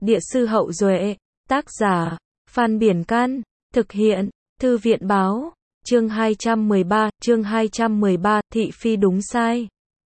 Địa sư Hậu Duệ, tác giả, Phan Biển Can, thực hiện, Thư viện Báo, chương 213, thị phi đúng sai.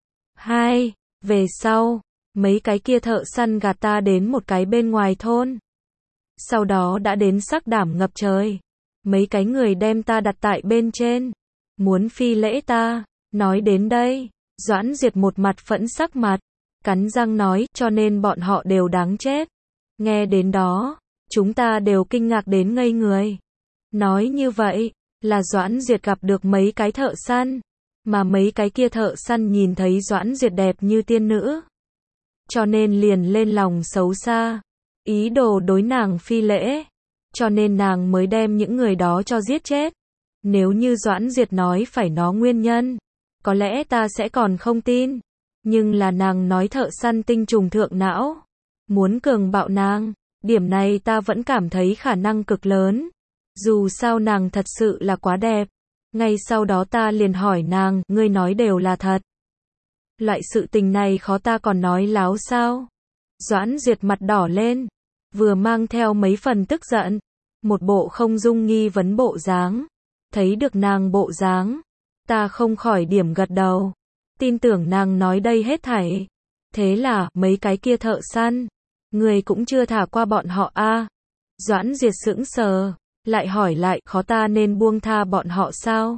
2. Về sau, mấy cái kia thợ săn gạt ta đến một cái bên ngoài thôn. Sau đó đã đến sắc đảm ngập trời. Mấy cái người đem ta đặt tại bên trên, muốn phi lễ ta. Nói đến đây, Doãn Diệt một mặt phẫn sắc mặt, cắn răng nói, cho nên bọn họ đều đáng chết. Nghe đến đó, chúng ta đều kinh ngạc đến ngây người. Nói như vậy, là Doãn Diệt gặp được mấy cái thợ săn, mà mấy cái kia thợ săn nhìn thấy Doãn Diệt đẹp như tiên nữ, cho nên liền lên lòng xấu xa, ý đồ đối nàng phi lễ, cho nên nàng mới đem những người đó cho giết chết. Nếu như Doãn Diệt nói phải nó nguyên nhân, có lẽ ta sẽ còn không tin, nhưng là nàng nói thợ săn tinh trùng thượng não, muốn cường bạo nàng, điểm này ta vẫn cảm thấy khả năng cực lớn. Dù sao nàng thật sự là quá đẹp. Ngay sau đó ta liền hỏi nàng, ngươi nói đều là thật. Loại sự tình này khó ta còn nói láo sao? Doãn Diệt mặt đỏ lên, vừa mang theo mấy phần tức giận, một bộ không dung nghi vấn bộ dáng. Thấy được nàng bộ dáng, ta không khỏi điểm gật đầu, tin tưởng nàng nói đây hết thảy. Thế là, mấy cái kia thợ săn, người cũng chưa thả qua bọn họ a? Doãn Diệt sững sờ, lại hỏi lại, khó ta nên buông tha bọn họ sao?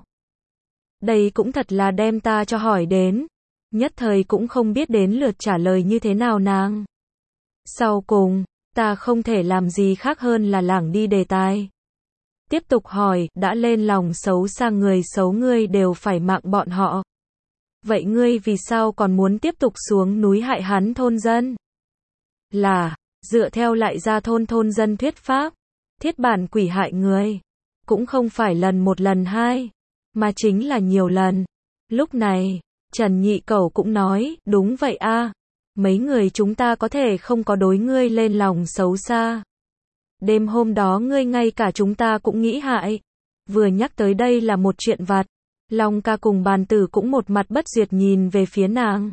Đây cũng thật là đem ta cho hỏi đến, nhất thời cũng không biết đến lượt trả lời như thế nào nàng. Sau cùng, ta không thể làm gì khác hơn là lảng đi đề tài. Tiếp tục hỏi, đã lên lòng xấu xa người xấu ngươi đều phải mạng bọn họ. Vậy ngươi vì sao còn muốn tiếp tục xuống núi hại hắn thôn dân? Là, dựa theo lại ra thôn dân thuyết pháp, thiết bản quỷ hại người, cũng không phải lần một lần hai, mà chính là nhiều lần. Lúc này, Trần Nhị Cẩu cũng nói, đúng vậy a, mấy người chúng ta có thể không có đối ngươi lên lòng xấu xa. Đêm hôm đó ngươi ngay cả chúng ta cũng nghĩ hại. Vừa nhắc tới đây là một chuyện vặt, Long ca cùng Bàn Tử cũng một mặt bất duyệt nhìn về phía nàng.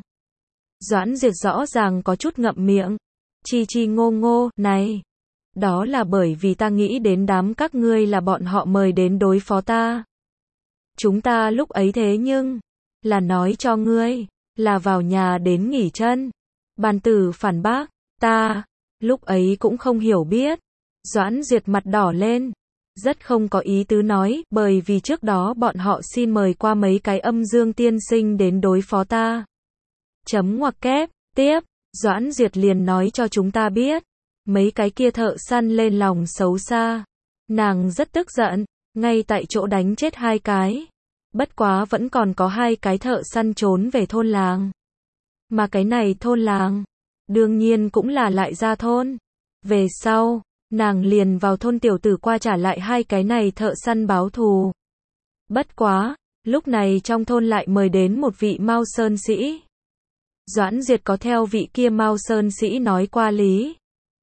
Doãn Diệt rõ ràng có chút ngậm miệng, chi ngô ngô, này, đó là bởi vì ta nghĩ đến đám các ngươi là bọn họ mời đến đối phó ta. Chúng ta lúc ấy thế nhưng, là nói cho ngươi, là vào nhà đến nghỉ chân. Bàn Tử phản bác, ta, lúc ấy cũng không hiểu biết. Doãn Diệt mặt đỏ lên, rất không có ý tứ nói, bởi vì trước đó bọn họ xin mời qua mấy cái âm dương tiên sinh đến đối phó ta. Chấm ngoặc kép, tiếp, Doãn Diệt liền nói cho chúng ta biết, mấy cái kia thợ săn lên lòng xấu xa. Nàng rất tức giận, ngay tại chỗ đánh chết 2 cái. Bất quá vẫn còn có 2 cái thợ săn trốn về thôn làng. Mà cái này thôn làng, đương nhiên cũng là lại ra thôn. Về sau, nàng liền vào thôn tiểu tử qua trả lại 2 cái này thợ săn báo thù. Bất quá, lúc này trong thôn lại mời đến một vị Mao Sơn sĩ. Doãn Diệt có theo vị kia Mao Sơn sĩ nói qua lý,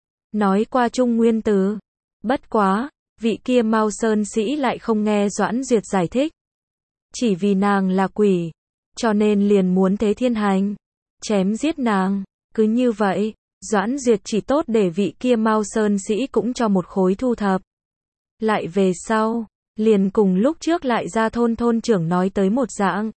nói qua Trung Nguyên từ. Bất quá, vị kia Mao Sơn sĩ lại không nghe Doãn Diệt giải thích. Chỉ vì nàng là quỷ, cho nên liền muốn thế thiên hành, chém giết nàng. Cứ như vậy, Doãn Diệt chỉ tốt để vị kia Mao Sơn sĩ cũng cho một khối thu thập. Lại về sau, liền cùng lúc trước lại ra thôn trưởng nói tới một dạng.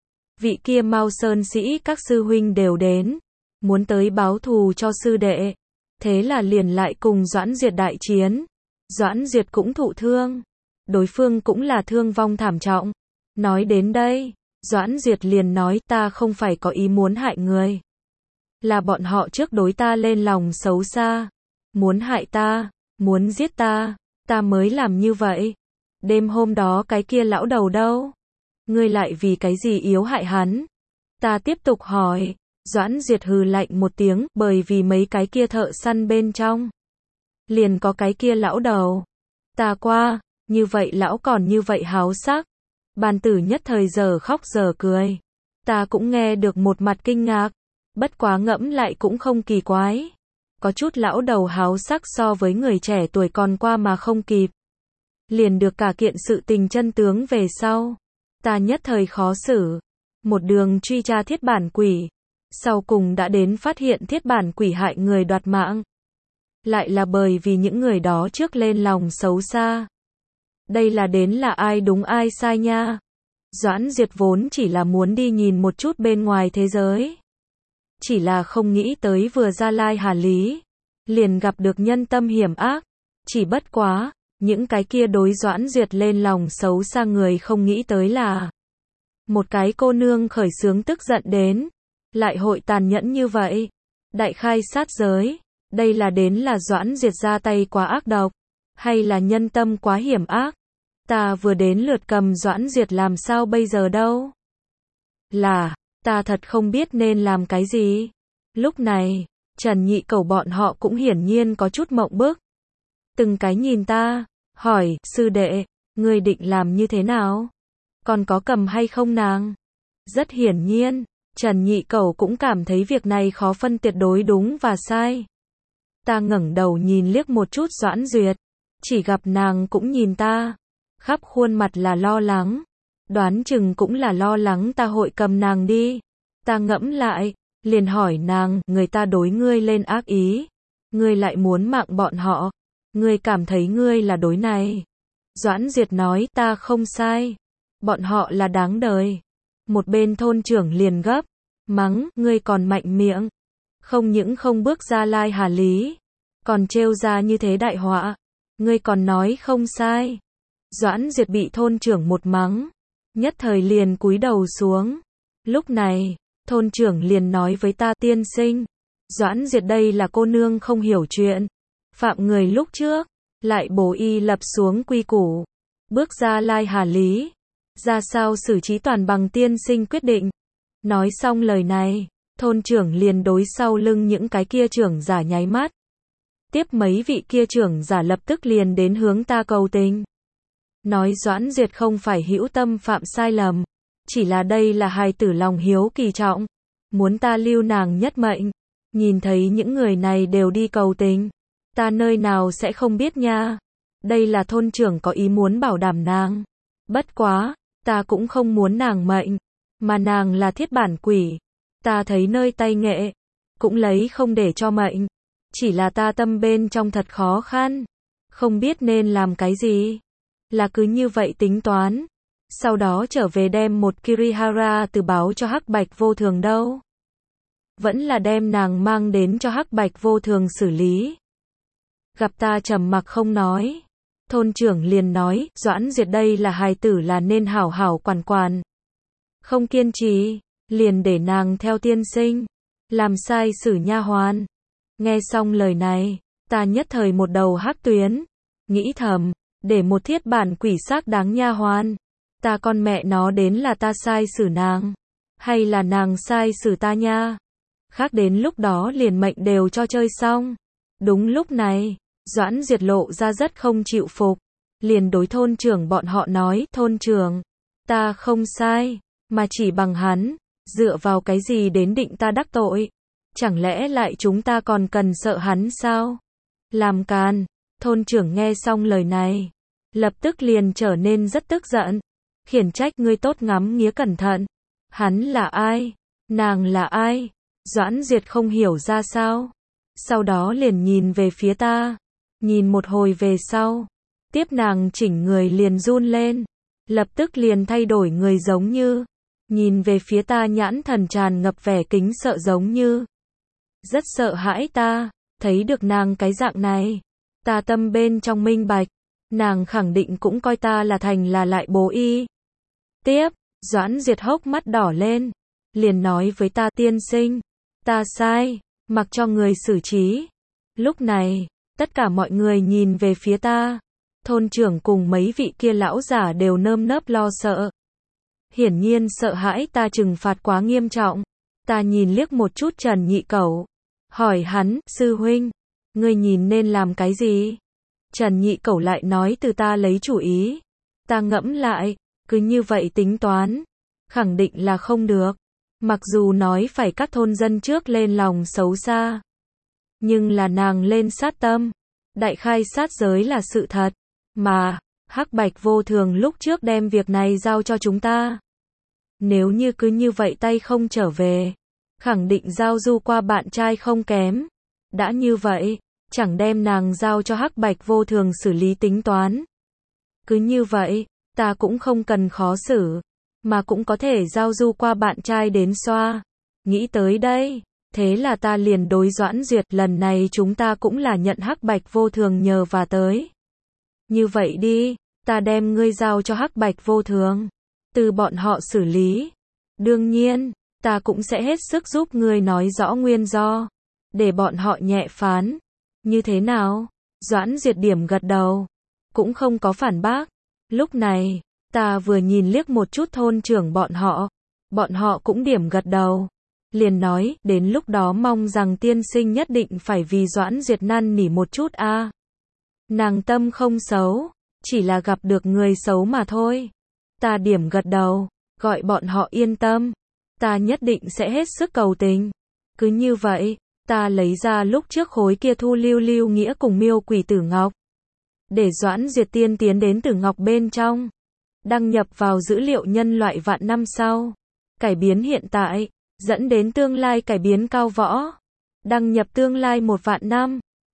Vị kia Mao Sơn sĩ các sư huynh đều đến, muốn tới báo thù cho sư đệ. Thế là liền lại cùng Doãn Diệt đại chiến. Doãn Diệt cũng thụ thương, đối phương cũng là thương vong thảm trọng. Nói đến đây, Doãn Diệt liền nói, ta không phải có ý muốn hại người, là bọn họ trước đối ta lên lòng xấu xa, muốn hại ta, muốn giết ta, ta mới làm như vậy. Đêm hôm đó cái kia lão đầu đâu? Ngươi lại vì cái gì yếu hại hắn? Ta tiếp tục hỏi. Doãn Diệt hừ lạnh một tiếng, bởi vì mấy cái kia thợ săn bên trong, liền có cái kia lão đầu. Ta qua, như vậy lão còn như vậy háo sắc. Bàn Tử nhất thời giờ khóc giờ cười. Ta cũng nghe được một mặt kinh ngạc, bất quá ngẫm lại cũng không kỳ quái. Có chút lão đầu háo sắc so với người trẻ tuổi còn qua mà không kịp. Liền được cả kiện sự tình chân tướng về sau. Ta nhất thời khó xử. Một đường truy tra thiết bản quỷ. Sau cùng đã đến phát hiện thiết bản quỷ hại người đoạt mạng. lại là bởi vì những người đó trước lên lòng xấu xa. Đây là đến là ai đúng ai sai nha. Doãn Duyệt vốn chỉ là muốn đi nhìn một chút bên ngoài thế giới. Chỉ là không nghĩ tới vừa ra Lai Hà Lý, liền gặp được nhân tâm hiểm ác. Chỉ bất quá, những cái kia đối Doãn Duyệt lên lòng xấu xa người không nghĩ tới là một cái cô nương khởi xướng tức giận đến, lại hội tàn nhẫn như vậy. Đại khai sát giới, đây là đến là Doãn Duyệt ra tay quá ác độc, hay là nhân tâm quá hiểm ác. Ta vừa đến lượt cầm Doãn Duyệt làm sao bây giờ đâu. Là, ta thật không biết nên làm cái gì. Lúc này, Trần Nhị Cẩu bọn họ cũng hiển nhiên có chút mộng bức. Từng cái nhìn ta, hỏi, sư đệ, ngươi định làm như thế nào? Còn có cầm hay không nàng? Rất hiển nhiên, Trần Nhị Cẩu cũng cảm thấy việc này khó phân tuyệt đối đúng và sai. Ta ngẩng đầu nhìn liếc một chút Doãn Duyệt, chỉ gặp nàng cũng nhìn ta, khắp khuôn mặt là lo lắng, đoán chừng cũng là lo lắng ta hội cầm nàng đi. Ta ngẫm lại, liền hỏi nàng, người ta đối ngươi lên ác ý, ngươi lại muốn mạng bọn họ, ngươi cảm thấy ngươi là đối này. Doãn Duyệt nói, ta không sai, bọn họ là đáng đời. Một bên thôn trưởng liền gấp, mắng, ngươi còn mạnh miệng, không những không bước ra Lai Hà Lý, còn trêu ra như thế đại họa, ngươi còn nói không sai. Doãn Duyệt bị thôn trưởng một mắng, nhất thời liền cúi đầu xuống. Lúc này, thôn trưởng liền nói với ta, tiên sinh, Doãn Duyệt đây là cô nương không hiểu chuyện, phạm người lúc trước, lại bổ y lập xuống quy củ, bước ra Lai Hà Lý, ra sao xử trí toàn bằng tiên sinh quyết định. Nói xong lời này, thôn trưởng liền đối sau lưng những cái kia trưởng giả nháy mắt. Tiếp mấy vị kia trưởng giả lập tức liền đến hướng ta cầu tình. Nói Doãn Duyệt không phải hữu tâm phạm sai lầm, chỉ là đây là hài tử lòng hiếu kỳ trọng, muốn ta lưu nàng nhất mệnh. Nhìn thấy những người này đều đi cầu tình, ta nơi nào sẽ không biết nha. Đây là thôn trưởng có ý muốn bảo đảm nàng. Bất quá, ta cũng không muốn nàng mệnh, mà nàng là thiết bản quỷ. Ta thấy nơi tay nghệ, cũng lấy không để cho mệnh. Chỉ là ta tâm bên trong thật khó khăn, không biết nên làm cái gì. Là cứ như vậy tính toán, sau đó trở về đem một Kirihara từ báo cho Hắc Bạch Vô Thường đâu. Vẫn là đem nàng mang đến cho Hắc Bạch Vô Thường xử lý. Gặp ta trầm mặc không nói, thôn trưởng liền nói, Doãn Duyệt đây là hài tử là nên hảo hảo quản quản. Không kiên trì, liền để nàng theo tiên sinh, làm sai xử nha hoàn. Nghe xong lời này, ta nhất thời một đầu hắc tuyến, nghĩ thầm, để một thiết bản quỷ xác đáng nha hoàn, ta con mẹ nó đến là ta sai xử nàng, hay là nàng sai xử ta nha. Khác đến lúc đó liền mệnh đều cho chơi xong. Đúng lúc này, Doãn Duyệt lộ ra rất không chịu phục, liền đối thôn trưởng bọn họ nói, thôn trưởng, ta không sai, mà chỉ bằng hắn, dựa vào cái gì đến định ta đắc tội, chẳng lẽ lại chúng ta còn cần sợ hắn sao? Làm càn. Thôn trưởng nghe xong lời này, lập tức liền trở nên rất tức giận, khiển trách, ngươi tốt ngắm nghía cẩn thận, hắn là ai, nàng là ai? Doãn Duyệt không hiểu ra sao, sau đó liền nhìn về phía ta, nhìn một hồi về sau, tiếp nàng chỉnh người liền run lên, lập tức liền thay đổi người giống như, nhìn về phía ta nhãn thần tràn ngập vẻ kính sợ giống như, rất sợ hãi ta, thấy được nàng cái dạng này, ta tâm bên trong minh bạch, nàng khẳng định cũng coi ta là thành là lại bố y. Tiếp, Doãn Duyệt hốc mắt đỏ lên, liền nói với ta, tiên sinh, ta sai, mặc cho người xử trí. Lúc này, tất cả mọi người nhìn về phía ta, thôn trưởng cùng mấy vị kia lão giả đều nơm nớp lo sợ. Hiển nhiên sợ hãi ta trừng phạt quá nghiêm trọng. Ta nhìn liếc một chút Trần Nhị Cẩu, hỏi hắn, sư huynh, ngươi nhìn nên làm cái gì? Trần Nhị Cẩu lại nói, từ ta lấy chủ ý. Ta ngẫm lại, cứ như vậy tính toán, khẳng định là không được. Mặc dù nói phải các thôn dân trước lên lòng xấu xa, nhưng là nàng lên sát tâm, đại khai sát giới là sự thật, mà Hắc Bạch Vô Thường lúc trước đem việc này giao cho chúng ta. Nếu như cứ như vậy tay không trở về, khẳng định giao du qua bạn trai không kém. Đã như vậy, chẳng đem nàng giao cho Hắc Bạch Vô Thường xử lý tính toán. Cứ như vậy, ta cũng không cần khó xử, mà cũng có thể giao du qua bạn trai đến xoa. Nghĩ tới đây, thế là ta liền đối Doãn Duyệt, lần này chúng ta cũng là nhận Hắc Bạch Vô Thường nhờ và tới. Như vậy đi, ta đem ngươi giao cho Hắc Bạch Vô Thường, từ bọn họ xử lý. Đương nhiên, ta cũng sẽ hết sức giúp ngươi nói rõ nguyên do, để bọn họ nhẹ phán. Như thế nào? Doãn Duyệt điểm gật đầu, cũng không có phản bác. Lúc này, ta vừa nhìn liếc một chút thôn trưởng bọn họ cũng điểm gật đầu. Liền nói, đến lúc đó mong rằng tiên sinh nhất định phải vì Doãn Duyệt năn nỉ một chút a. Nàng tâm không xấu, chỉ là gặp được người xấu mà thôi. Ta điểm gật đầu, gọi bọn họ yên tâm. Ta nhất định sẽ hết sức cầu tình. Cứ như vậy, ta lấy ra lúc trước khối kia thu lưu lưu nghĩa cùng miêu quỷ tử ngọc. Để Doãn Duyệt tiên tiến đến tử ngọc bên trong. Đăng nhập vào dữ liệu nhân loại vạn năm sau. Cải biến hiện tại, dẫn đến tương lai cải biến cao võ. Đăng nhập tương lai 1 vạn năm.